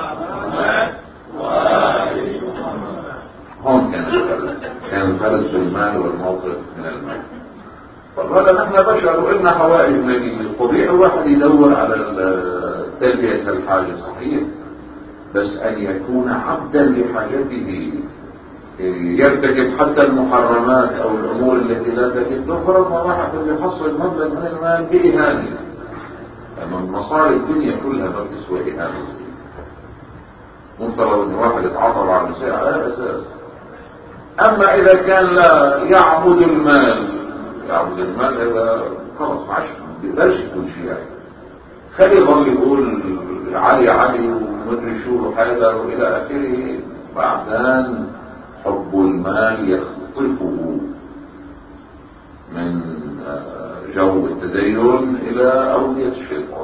Speaker 1: هون كان الفرز، كان الفرز بالمال والموقف من المال. فقال نحن بشر وإلنا حوائج مالية، طبيعي الواحد يدور على تلبية الحاجة صحيح، بس أن يكون عبدا لحاجته، يرتكب حتى المحرمات أو الأمور التي لا تجد تفرض، ما واحد يحصل مبلغ من المال بإهانة. أما مصاري الدنيا كلها ما تسوى إهانة. مفترض ان واحد يتعاطى مع النساء على هذا الاساس. اما اذا كان لا يعبد المال، يعبد المال هذا خلاص ما عادش بيقدرش يكون شيعي، خلي يظل يقول علي علي ومدري شو حيدر والى اخره، بعدين حب المال يخطفه من جو التدين الى اودية الشيطان،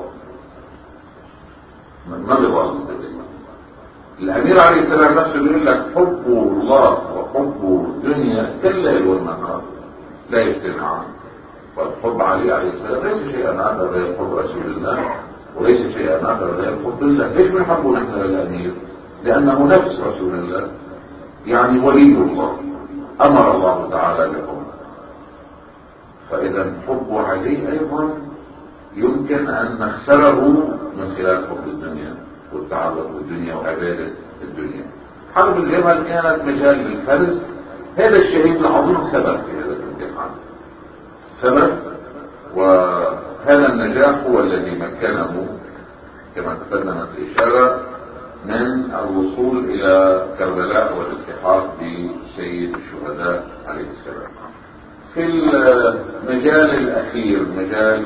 Speaker 1: ما بيظل التدين. الأمير عليه السلام نفسه يقول لك حب الله وحب الدنيا كالليل والنهار لا يجتمعان، والحب علي عليه السلام ليس شيئا آخر غير حب رسول الله، وليس شيئا آخر غير حب الله. ليش بنحبه نحن للأمير؟ لأنه نفس رسول الله، يعني ولي الله، أمر الله تعالى بحبه. فإذا حب عليه أيضا يمكن أن نخسره من خلال حب الدنيا والتعلق بالدنيا وعبادة الدنيا. حرب الجمل كانت مجال للفرز. هذا الشهيد العظيم ثبت في هذا الامتحان، ثبت، وهذا النجاح هو الذي مكنه كما تقدمت الإشارة من الوصول إلى كربلاء والالتحاق بسيد الشهداء عليه السلام. في المجال الأخير مجال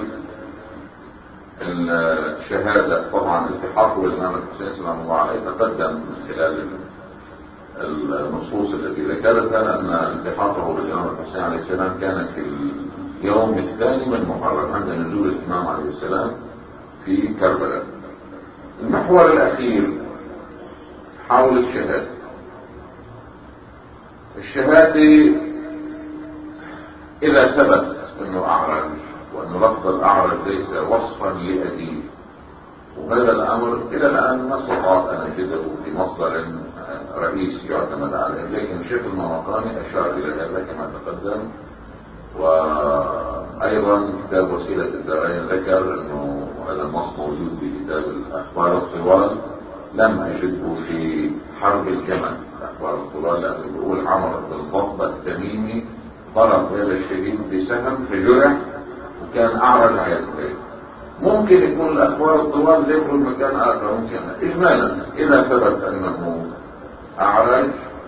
Speaker 1: الشهادة، طبعا التحاقه بالإمام الحسين سلام الله عليه تقدم من خلال النصوص التي ذكرتها أن التحاقه بالإمام الحسين عليه السلام كان في اليوم الثاني من محرم عند نزول الإمام عليه السلام في كربلاء. المحور الأخير حول الشهادة. الشهادة إذا ثبت أنه أعرج وأن رفض الأعرج ليس وصفا لأديب، وهذا الأمر إلى الآن ما استطعت أن أجده في مصدر رئيسي يعتمد عليه، لكن الشيخ المرقاني أشار إلى هذا كما تقدم. وأيضا كتاب وسيلة الدارين ذكر أنه هذا النص موجود في كتاب الأخبار الطوال، لم أجده في حرب الجمل. الأخبار الطوال لأنه بيقول عمرو بن ضبة التميمي ضرب هذا الشهيد بسهم فجرح وكان أعرج على يديه. ممكن يكون الأخبار الطوال ذكر المكان آخر ممكن. إجمالا إذا ثبت أنه أعرج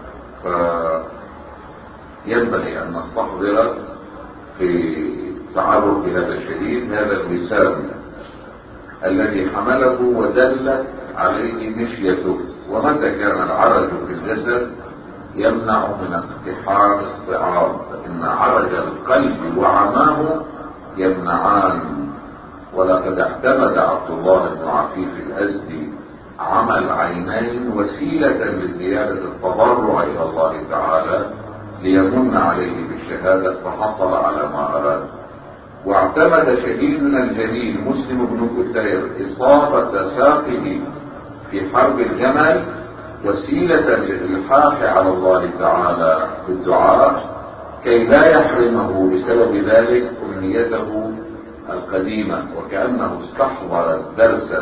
Speaker 1: فينبغي أن نستحضر في تعرف بهذا الشهيد هذا الوسام الذي حمله ودلت عليه مشيته. ومتى كان العرج في الجسد يمنع من اقتحام الصعاب، فإن عرج القلب وعماه يمنعان. ولقد اعتمد عبد الله بن عفيف الأزدي عمى العينين وسيلة لزيادة التضرع إلى الله تعالى ليمن عليه بالشهادة فحصل على ما أراد. واعتمد شهيدنا الجليل مسلم بن كثير إصابة ساقه في حرب الجمل وسيلة للإلحاح على الله تعالى بالدعاء كي لا يحرمه بسبب ذلك أمنيته القديمة، وكأنه استحضر الدرس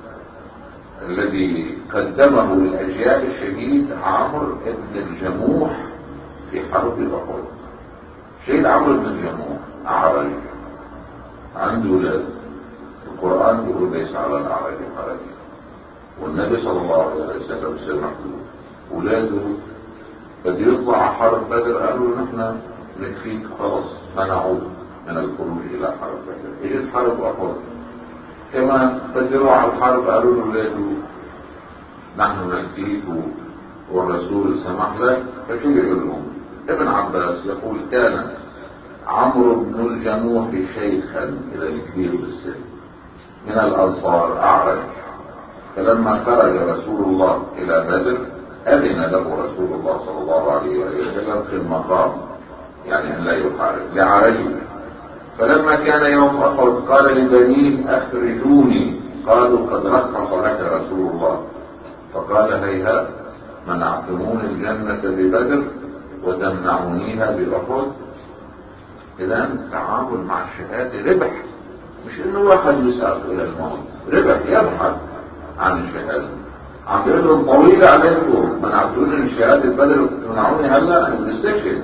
Speaker 1: الذي قدمه للأجيال الشهيد عمرو بن الجموح في حرب أحد. شهيد عمرو بن الجموح أعرج عنده ولاد، القرآن يقول ليس على الأعرج حرج، والنبي صلى الله عليه وسلم سمح له ولاده قد يطلع حرب بدر قالوا نحن نكفيك خلاص منعوه من الخروج إلى حرب بدر. اجت حرب أحد كما قدروا على الحرب قالوا له ولاده نحن نكفيك والرسول سمح لك. فشو يقول لهم؟ ابن عباس يقول كان عمرو بن الجموح شيخا إذا كبير بالسن من الأنصار أعرج، فلما خرج رسول الله إلى بدر أذن له رسول الله صلى الله عليه وسلم في المقام، يعني أن لا يحارب لعرجه. فلما كان يوم أحد قال لبنيه أخرجوني، قالوا قد رخص لك رسول الله، فقال هيهات منعتمون الجنة ببدر وتمنعونيها بأحد. إذا التعامل مع الشهادة ربح، مش إنه واحد يسأل إلى الموت، ربح يبحث عن الشهادة. عم بيقول لهم طويلة عليكم منعتوني من شهادة بدر وتمنعوني هلا أنا بستشهد.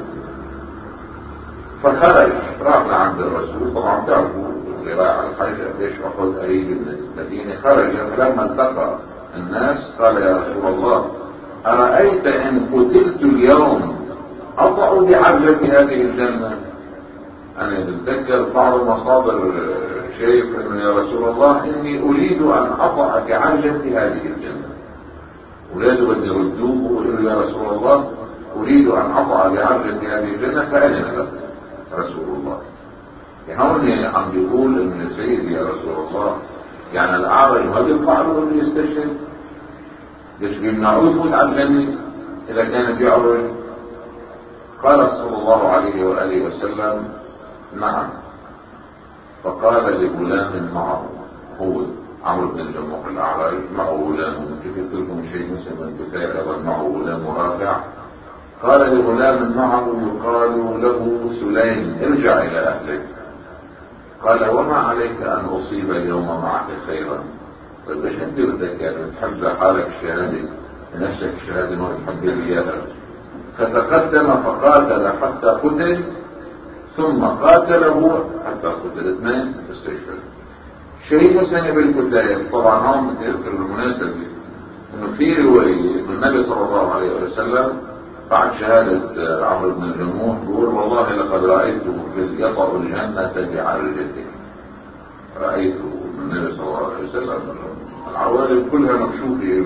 Speaker 1: فخرج راح لعند الرسول، طبعا تعرفوا اللي رايح على الحج قديش أحد قريب من المدينة. خرج فلما التقى الناس قال يا رسول الله أرأيت إن قتلت اليوم أطأ بعجلة هذه الجنة؟ أنا بتذكر بعض المصادر شايف إنه يا رسول الله إني أريد أن أطأ بعجلة هذه الجنة. ولاده بدي يردوه ويقولوا يا رسول الله أريد أن أطأ بعجلة هذه الجنة، فأذن له رسول الله. هون عم بيقول إن سيدي يا رسول الله يعني الأعرج ما بيطلع له إنه يستشهد؟ ليش بيمنعوه يفوت على الجنة إذا كان بيعرج؟ قال صلى الله عليه وآله وسلم نعم. فقال لغلام معه، هو عمرو بن الجموح الأعرج معه غلام، كيف قلت لكم شيء مسلم بن كثير أيضا معه غلام رافع. قال لغلام معه يقال له سليم ارجع إلى أهلك. قال وما عليك أن أصيب اليوم معك خيرا؟ طيب ايش انت بدك يعني تحب حالك الشهادة نفسك الشهادة ما تحب إياها؟ فتقدم فقاتل حتى قتل ثم قاتله حتى قتل، اثنين استشهد. شهيد مسلم بن كثير طبعا هم بتذكر بالمناسبة انه في رواية من النبي صلى الله عليه وسلم بعد شهادة عمرو بن الجموح بيقول والله لقد رأيته يطأ الجنة بعرجته. رأيته من النبي صلى الله عليه وسلم العوالم كلها مكشوفة.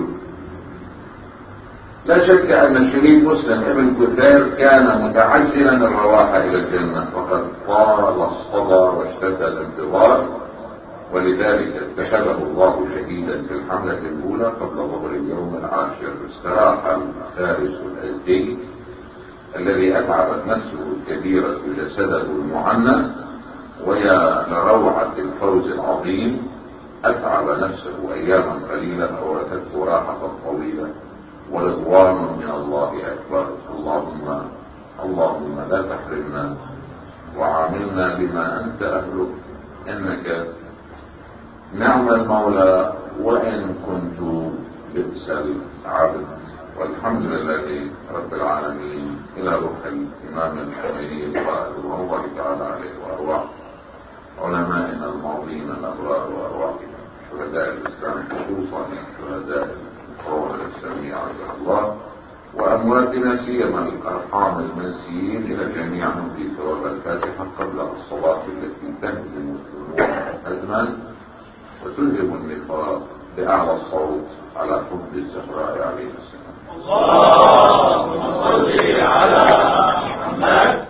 Speaker 1: لا شك أن الشهيد مسلم ابن كثير كان متعجلا الرواح إلى الجنة، فقد طال الصبر واشتد الانتظار، ولذلك اتخذه الله شهيدا في الحملة الأولى قبل ظهر اليوم العاشر. استراح الفارس الأزدي الذي أتعبت نفسه الكبيرة جسده المعنى، ويا لروعة الفوز العظيم أتعب نفسه أياما قليلة أورثته راحة طويلة ورضوان من الله أكبر. اللهم اللهم لا تحرمنا وعاملنا بما أنت أهله، إنك نعم المولى وإن كنت بئس العبد. والحمد لله رب العالمين. إلى روح الإمام الحميدي القائد رضوان الله تعالى عليه وأرواح علمائنا الماضين الأبرار وأرواح شهداء الإسلام خصوصا شهداء القرون الإسلامية عز الله، وأمواتنا سيما الأرحام المنسيين إلى جميعهم في ثواب الفاتحة قبل الصلاة التي تهزم الذنوب هزما وتلهم النفاق بأعلى الصوت على حب الزهراء عليه السلام.
Speaker 2: اللهم صل على محمد